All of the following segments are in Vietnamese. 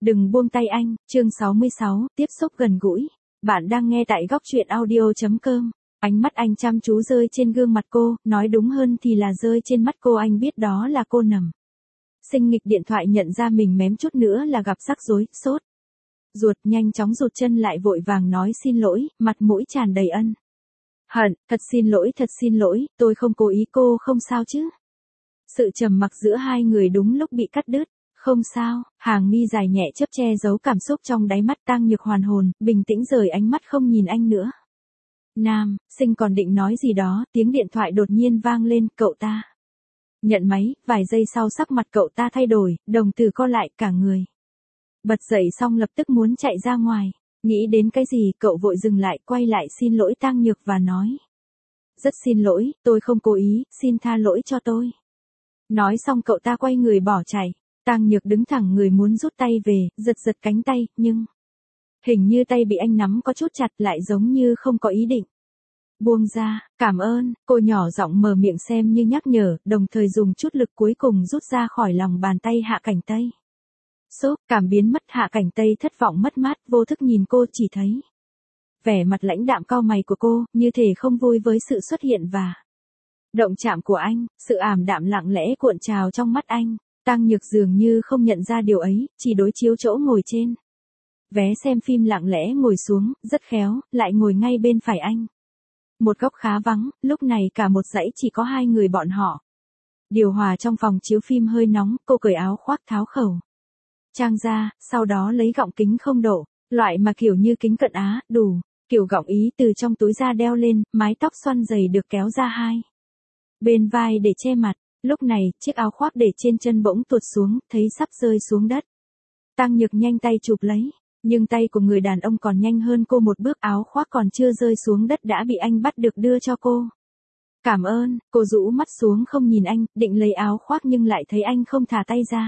Đừng buông tay anh, chương 66, tiếp xúc gần gũi. Bạn đang nghe tại góc truyện audio.com. Ánh mắt anh chăm chú rơi trên gương mặt cô, nói đúng hơn thì là rơi trên mắt cô, anh biết đó là cô nằm. Sinh nghịch điện thoại nhận ra mình mém chút nữa là gặp rắc rối, sốt. Ruột nhanh chóng rụt chân lại vội vàng nói xin lỗi, mặt mũi tràn đầy ân hận, thật xin lỗi, tôi không cố ý, cô không sao chứ. Sự trầm mặc giữa hai người đúng lúc bị cắt đứt. Không sao, hàng mi dài nhẹ chớp che giấu cảm xúc trong đáy mắt. Tang Nhược hoàn hồn, bình tĩnh rời ánh mắt không nhìn anh nữa. Nam, Sinh còn định nói gì đó, tiếng điện thoại đột nhiên vang lên, cậu ta. Nhận máy, vài giây sau sắc mặt cậu ta thay đổi, đồng tử co lại cả người. Bật dậy xong lập tức muốn chạy ra ngoài. Nghĩ đến cái gì, cậu vội dừng lại, quay lại xin lỗi Tang Nhược và nói. Rất xin lỗi, tôi không cố ý, xin tha lỗi cho tôi. Nói xong cậu ta quay người bỏ chạy. Tang Nhược đứng thẳng người muốn rút tay về, giật cánh tay, nhưng hình như tay bị anh nắm có chút chặt, lại giống như không có ý định. Buông ra, cảm ơn, cô nhỏ giọng mở miệng xem như nhắc nhở, đồng thời dùng chút lực cuối cùng rút ra khỏi lòng bàn tay Hạ Cảnh Tây. Sốt, cảm biến mất. Hạ Cảnh Tây thất vọng mất mát, vô thức nhìn cô, chỉ thấy vẻ mặt lãnh đạm cau mày của cô, như thể không vui với sự xuất hiện và động chạm của anh. Sự ảm đạm lặng lẽ cuộn trào trong mắt anh. Tang Nhược dường như không nhận ra điều ấy, chỉ đối chiếu chỗ ngồi trên vé xem phim lặng lẽ ngồi xuống, rất khéo, lại ngồi ngay bên phải anh. Một góc khá vắng, lúc này cả một dãy chỉ có hai người bọn họ. Điều hòa trong phòng chiếu phim hơi nóng, cô cởi áo khoác tháo khẩu trang ra, sau đó lấy gọng kính không độ, loại mà kiểu như kính cận Á, đủ, kiểu gọng Ý từ trong túi ra đeo lên, mái tóc xoăn dày được kéo ra hai bên vai để che mặt. Lúc này, chiếc áo khoác để trên chân bỗng tuột xuống, thấy sắp rơi xuống đất. Tang Nhược nhanh tay chụp lấy, nhưng tay của người đàn ông còn nhanh hơn cô một bước, áo khoác còn chưa rơi xuống đất đã bị anh bắt được đưa cho cô. Cảm ơn, cô rũ mắt xuống không nhìn anh, định lấy áo khoác nhưng lại thấy anh không thả tay ra.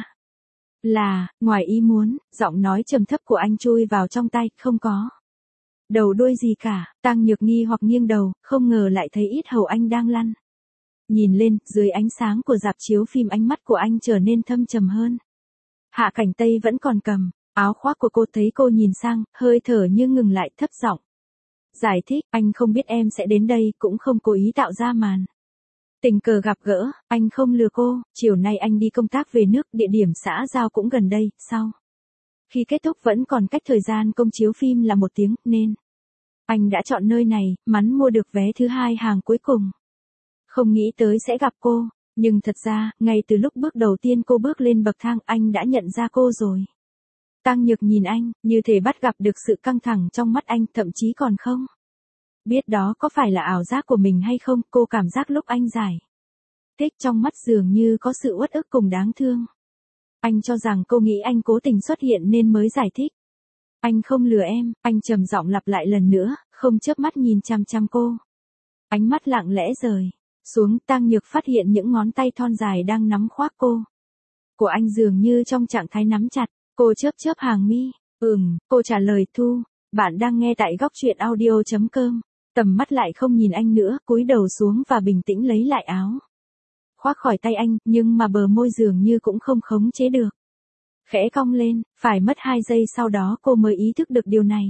Là, ngoài ý muốn, giọng nói trầm thấp của anh chui vào trong tai, không có đầu đuôi gì cả. Tang Nhược nghi hoặc nghiêng đầu, không ngờ lại thấy yết hầu anh đang lăn. Nhìn lên, dưới ánh sáng của rạp chiếu phim ánh mắt của anh trở nên thâm trầm hơn. Hạ Cảnh Tây vẫn còn cầm áo khoác của cô, thấy cô nhìn sang, hơi thở như ngừng lại, thấp giọng giải thích, anh không biết em sẽ đến đây, cũng không cố ý tạo ra màn tình cờ gặp gỡ, anh không lừa cô, chiều nay anh đi công tác về nước, địa điểm xã giao cũng gần đây, sau khi kết thúc vẫn còn cách thời gian công chiếu phim là 1 tiếng, nên anh đã chọn nơi này, mắn mua được vé thứ 2 hàng cuối cùng. Không nghĩ tới sẽ gặp cô, nhưng thật ra, ngay từ lúc bước đầu tiên cô bước lên bậc thang, anh đã nhận ra cô rồi. Tang Nhược nhìn anh, như thể bắt gặp được sự căng thẳng trong mắt anh, thậm chí còn không biết đó có phải là ảo giác của mình hay không. Cô cảm giác lúc anh giải thích trong mắt dường như có sự uất ức cùng đáng thương. Anh cho rằng cô nghĩ anh cố tình xuất hiện nên mới giải thích. Anh không lừa em, anh trầm giọng lặp lại lần nữa, không chớp mắt nhìn chăm chăm cô. Ánh mắt lặng lẽ rời xuống. Tang Nhược phát hiện những ngón tay thon dài đang nắm khoác cô của anh dường như trong trạng thái nắm chặt. Cô chớp hàng mi. Cô trả lời Thu. Bạn đang nghe tại góc truyện audio.com. Tầm mắt lại không nhìn anh nữa, cúi đầu xuống và bình tĩnh lấy lại áo khoác khỏi tay anh, nhưng mà bờ môi dường như cũng không khống chế được. Khẽ cong lên, phải mất 2 giây sau đó cô mới ý thức được điều này.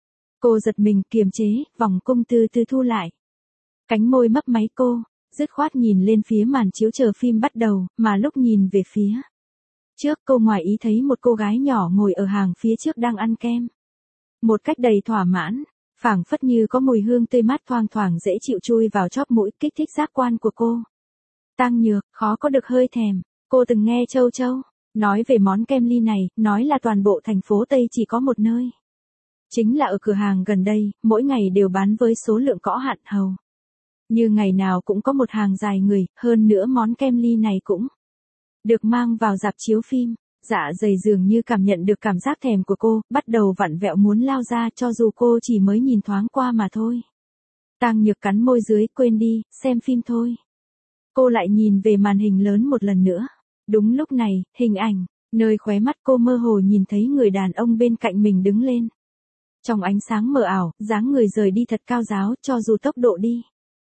Cô giật mình, kiềm chế, vòng cung từ từ thu lại. Cánh môi mấp máy cô, dứt khoát nhìn lên phía màn chiếu chờ phim bắt đầu, mà lúc nhìn về phía trước cô ngoài ý thấy một cô gái nhỏ ngồi ở hàng phía trước đang ăn kem. Một cách đầy thỏa mãn, phảng phất như có mùi hương tươi mát thoang thoảng dễ chịu chui vào chóp mũi, kích thích giác quan của cô. Tang Nhược, khó có được hơi thèm. Cô từng nghe Châu Châu nói về món kem ly này, nói là toàn bộ thành phố Tây chỉ có một nơi. Chính là ở cửa hàng gần đây, mỗi ngày đều bán với số lượng có hạn, hầu như ngày nào cũng có một hàng dài người, hơn nữa món kem ly này cũng được mang vào rạp chiếu phim. Dạ dày dường như cảm nhận được cảm giác thèm của cô, bắt đầu vặn vẹo muốn lao ra, cho dù cô chỉ mới nhìn thoáng qua mà thôi. Tang Nhược cắn môi dưới, quên đi, xem phim thôi. Cô lại nhìn về màn hình lớn một lần nữa. Đúng lúc này, hình ảnh nơi khóe mắt cô mơ hồ nhìn thấy người đàn ông bên cạnh mình đứng lên. Trong ánh sáng mờ ảo, dáng người rời đi thật cao ráo, cho dù tốc độ đi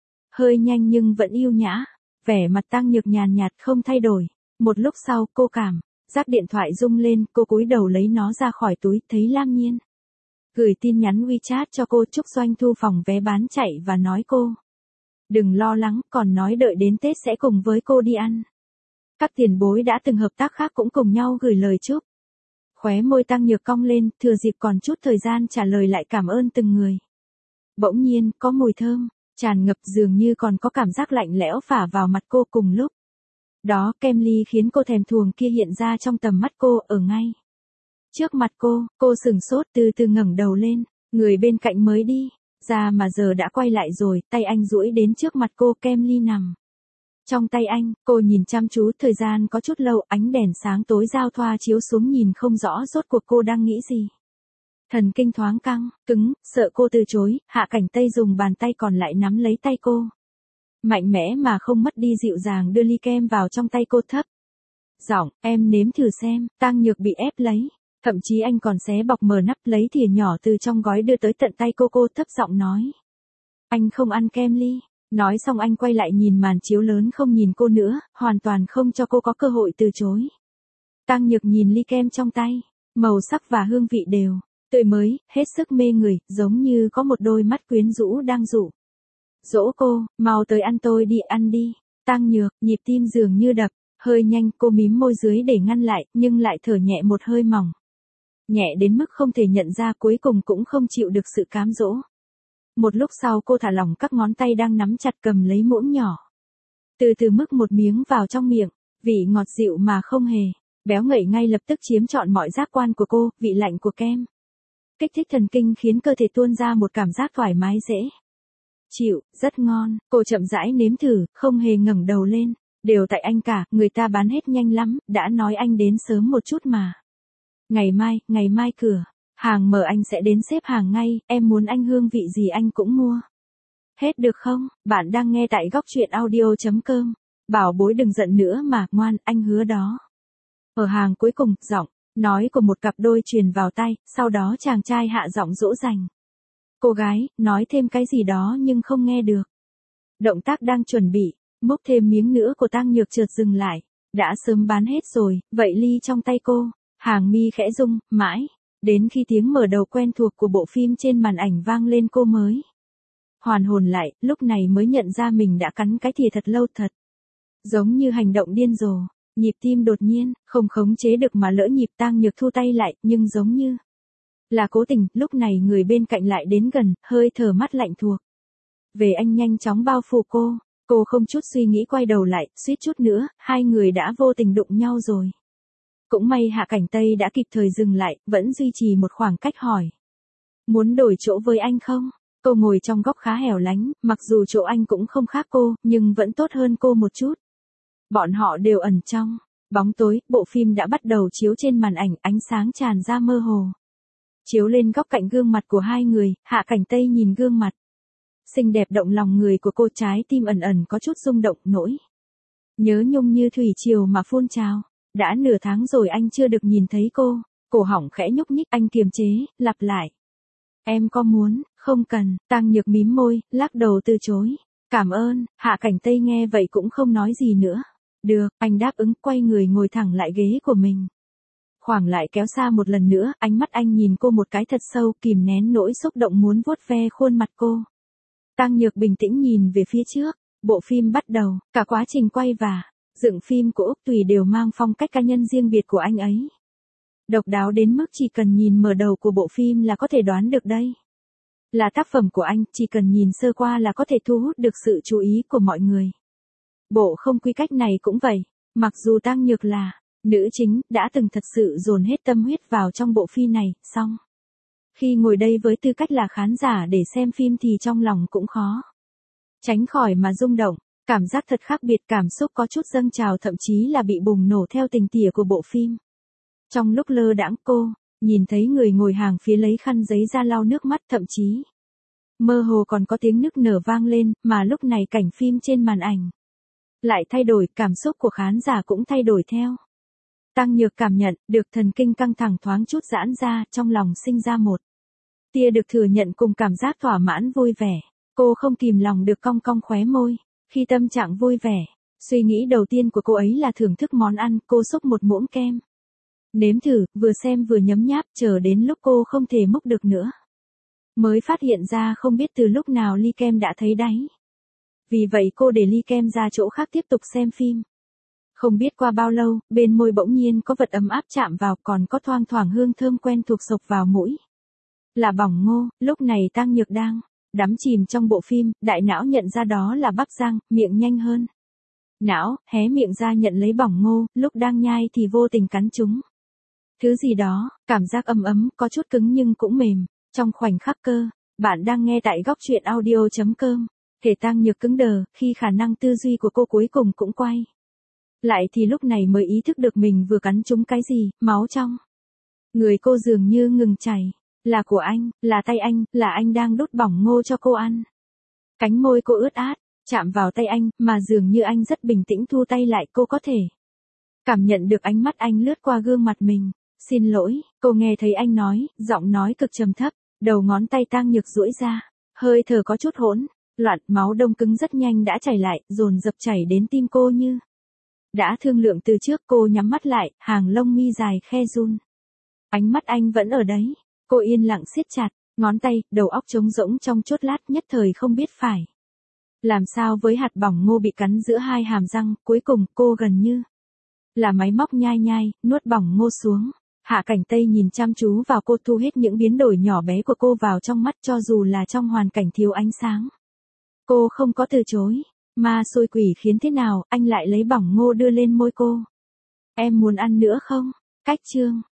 hơi nhanh nhưng vẫn yêu nhã. Vẻ mặt Tang Nhược nhàn nhạt không thay đổi. Một lúc sau, cô cảm Rác điện thoại rung lên, cô cúi đầu lấy nó ra khỏi túi, thấy Lam Nhiên gửi tin nhắn WeChat cho cô, chúc doanh thu phòng vé bán chạy và nói cô đừng lo lắng, còn nói đợi đến Tết sẽ cùng với cô đi ăn. Các tiền bối đã từng hợp tác khác cũng cùng nhau gửi lời chúc. Khóe môi Tăng Nhược cong lên, thừa dịp còn chút thời gian trả lời lại cảm ơn từng người. Bỗng nhiên, có mùi thơm tràn ngập, dường như còn có cảm giác lạnh lẽo phả vào mặt cô cùng lúc. Đó, kem ly khiến cô thèm thuồng kia hiện ra trong tầm mắt cô, ở ngay trước mặt cô sừng sốt, từ từ ngẩng đầu lên, người bên cạnh mới đi ra mà giờ đã quay lại rồi, tay anh duỗi đến trước mặt cô, kem ly nằm trong tay anh, cô nhìn chăm chú, thời gian có chút lâu, ánh đèn sáng tối giao thoa chiếu xuống nhìn không rõ rốt cuộc cô đang nghĩ gì. Thần kinh thoáng căng, cứng, sợ cô từ chối, Hạ Cảnh Tây dùng bàn tay còn lại nắm lấy tay cô. Mạnh mẽ mà không mất đi dịu dàng đưa ly kem vào trong tay cô, thấp giọng, em nếm thử xem. Tăng Nhược bị ép lấy, thậm chí anh còn xé bọc mờ nắp lấy thìa nhỏ từ trong gói đưa tới tận tay cô thấp giọng nói. Anh không ăn kem ly. Nói xong anh quay lại nhìn màn chiếu lớn, không nhìn cô nữa, hoàn toàn không cho cô có cơ hội từ chối. Tăng Nhược nhìn ly kem trong tay, màu sắc và hương vị đều tươi mới, hết sức mê người, giống như có một đôi mắt quyến rũ đang dỗ cô, mau tới ăn, tôi đi, ăn đi. Tăng Nhược, nhịp tim dường như đập hơi nhanh, cô mím môi dưới để ngăn lại, nhưng lại thở nhẹ một hơi mỏng. Nhẹ đến mức không thể nhận ra, cuối cùng cũng không chịu được sự cám dỗ. Một lúc sau cô thả lỏng các ngón tay đang nắm chặt, cầm lấy muỗng nhỏ. Từ từ múc một miếng vào trong miệng, vị ngọt dịu mà không hề béo ngậy ngay lập tức chiếm trọn mọi giác quan của cô, vị lạnh của kem kích thích thần kinh khiến cơ thể tuôn ra một cảm giác thoải mái dễ chịu, rất ngon. Cô chậm rãi nếm thử, không hề ngẩng đầu lên. Đều tại anh cả, người ta bán hết nhanh lắm, đã nói anh đến sớm một chút mà. Ngày mai cửa hàng mở anh sẽ đến xếp hàng ngay, em muốn anh hương vị gì anh cũng mua. Hết được không? Bạn đang nghe tại góc truyện audio.com. Bảo bối đừng giận nữa mà, ngoan, anh hứa đó. Ở hàng cuối cùng, giọng nói của một cặp đôi truyền vào tai, sau đó chàng trai hạ giọng dỗ dành. Cô gái, nói thêm cái gì đó nhưng không nghe được. Động tác đang chuẩn bị, múc thêm miếng nữa của Tăng Nhược chợt dừng lại. Đã sớm bán hết rồi, vậy ly trong tay cô, hàng mi khẽ rung, mãi. Đến khi tiếng mở đầu quen thuộc của bộ phim trên màn ảnh vang lên cô mới hoàn hồn lại, lúc này mới nhận ra mình đã cắn cái thìa thật lâu thật. Giống như hành động điên rồ, nhịp tim đột nhiên, không khống chế được mà lỡ nhịp. Tăng Nhược thu tay lại, nhưng giống như là cố tình, lúc này người bên cạnh lại đến gần, hơi thở mắt lạnh thuộc về anh nhanh chóng bao phủ cô không chút suy nghĩ quay đầu lại, suýt chút nữa, hai người đã vô tình đụng nhau rồi. Cũng may Hạ Cảnh Tây đã kịp thời dừng lại, vẫn duy trì một khoảng cách hỏi. Muốn đổi chỗ với anh không? Cô ngồi trong góc khá hẻo lánh, mặc dù chỗ anh cũng không khác cô, nhưng vẫn tốt hơn cô một chút. Bọn họ đều ẩn trong bóng tối, bộ phim đã bắt đầu chiếu trên màn ảnh, ánh sáng tràn ra mơ hồ. Chiếu lên góc cạnh gương mặt của hai người, Hạ Cảnh Tây nhìn gương mặt xinh đẹp động lòng người của cô, trái tim ẩn ẩn có chút rung động, nỗi nhớ nhung như thủy triều mà phun trào. Đã nửa tháng rồi anh chưa được nhìn thấy cô, cổ họng khẽ nhúc nhích, anh kiềm chế, lặp lại. Em có muốn, không cần. Tăng Nhược mím môi, lắc đầu từ chối. Cảm ơn. Hạ Cảnh Tây nghe vậy cũng không nói gì nữa. Được, anh đáp ứng, quay người ngồi thẳng lại ghế của mình. Khoảng lại kéo xa một lần nữa, ánh mắt anh nhìn cô một cái thật sâu, kìm nén nỗi xúc động muốn vuốt ve khuôn mặt cô. Tăng Nhược bình tĩnh nhìn về phía trước, bộ phim bắt đầu, cả quá trình quay và dựng phim của Úc Tùy đều mang phong cách cá nhân riêng biệt của anh ấy. Độc đáo đến mức chỉ cần nhìn mở đầu của bộ phim là có thể đoán được đây là tác phẩm của anh, chỉ cần nhìn sơ qua là có thể thu hút được sự chú ý của mọi người. Bộ không quy cách này cũng vậy, mặc dù Tăng Nhược là nữ chính, đã từng thật sự dồn hết tâm huyết vào trong bộ phim này, song khi ngồi đây với tư cách là khán giả để xem phim thì trong lòng cũng khó tránh khỏi mà rung động. Cảm giác thật khác biệt, cảm xúc có chút dâng trào, thậm chí là bị bùng nổ theo tình tỉa của bộ phim. Trong lúc lơ đãng cô nhìn thấy người ngồi hàng phía lấy khăn giấy ra lau nước mắt, thậm chí mơ hồ còn có tiếng nức nở vang lên, mà lúc này cảnh phim trên màn ảnh lại thay đổi, cảm xúc của khán giả cũng thay đổi theo. Tăng Nhược cảm nhận được thần kinh căng thẳng thoáng chút giãn ra, trong lòng sinh ra một tia được thừa nhận cùng cảm giác thỏa mãn vui vẻ. Cô không kìm lòng được cong cong khóe môi. Khi tâm trạng vui vẻ, suy nghĩ đầu tiên của cô ấy là thưởng thức món ăn, cô xúc một muỗng kem Nếm thử, vừa xem vừa nhấm nháp, chờ đến lúc cô không thể múc được nữa. Mới phát hiện ra không biết từ lúc nào ly kem đã thấy đáy. Vì vậy cô để ly kem ra chỗ khác tiếp tục xem phim. Không biết qua bao lâu, bên môi bỗng nhiên có vật ấm áp chạm vào, còn có thoang thoảng hương thơm quen thuộc xộc vào mũi. Là bỏng ngô. Lúc này Tang Nhược đang đắm chìm trong bộ phim, đại não nhận ra đó là bắp rang, miệng nhanh hơn. Não, hé miệng ra nhận lấy bỏng ngô, lúc đang nhai thì vô tình cắn chúng. Thứ gì đó, cảm giác ấm ấm, có chút cứng nhưng cũng mềm, trong khoảnh khắc cơ. Bạn đang nghe tại góc truyện audio.com. Thể Tang Nhược cứng đờ, khi khả năng tư duy của cô cuối cùng cũng quay lại thì lúc này mới ý thức được mình vừa cắn trúng cái gì, máu trong người cô dường như ngừng chảy. Là của anh, là tay anh, là anh đang đút bỏng ngô cho cô ăn. Cánh môi cô ướt át, chạm vào tay anh, mà dường như anh rất bình tĩnh thu tay lại, cô có thể cảm nhận được ánh mắt anh lướt qua gương mặt mình. Xin lỗi, cô nghe thấy anh nói, giọng nói cực trầm thấp, đầu ngón tay Tang Nhược duỗi ra, hơi thở có chút hỗn loạn, máu đông cứng rất nhanh đã chảy lại, dồn dập chảy đến tim cô như đã thương lượng từ trước. Cô nhắm mắt lại, hàng lông mi dài khe run. Ánh mắt anh vẫn ở đấy. Cô yên lặng siết chặt ngón tay, đầu óc trống rỗng trong chốc lát, nhất thời không biết phải làm sao với hạt bỏng ngô bị cắn giữa hai hàm răng. Cuối cùng cô gần như là máy móc nhai nhai, nuốt bỏng ngô xuống. Hạ Cảnh Tây nhìn chăm chú vào cô, thu hết những biến đổi nhỏ bé của cô vào trong mắt, cho dù là trong hoàn cảnh thiếu ánh sáng. Cô không có từ chối. Ma xôi quỷ khiến thế nào, anh lại lấy bỏng ngô đưa lên môi cô. Em muốn ăn nữa không? Cách chương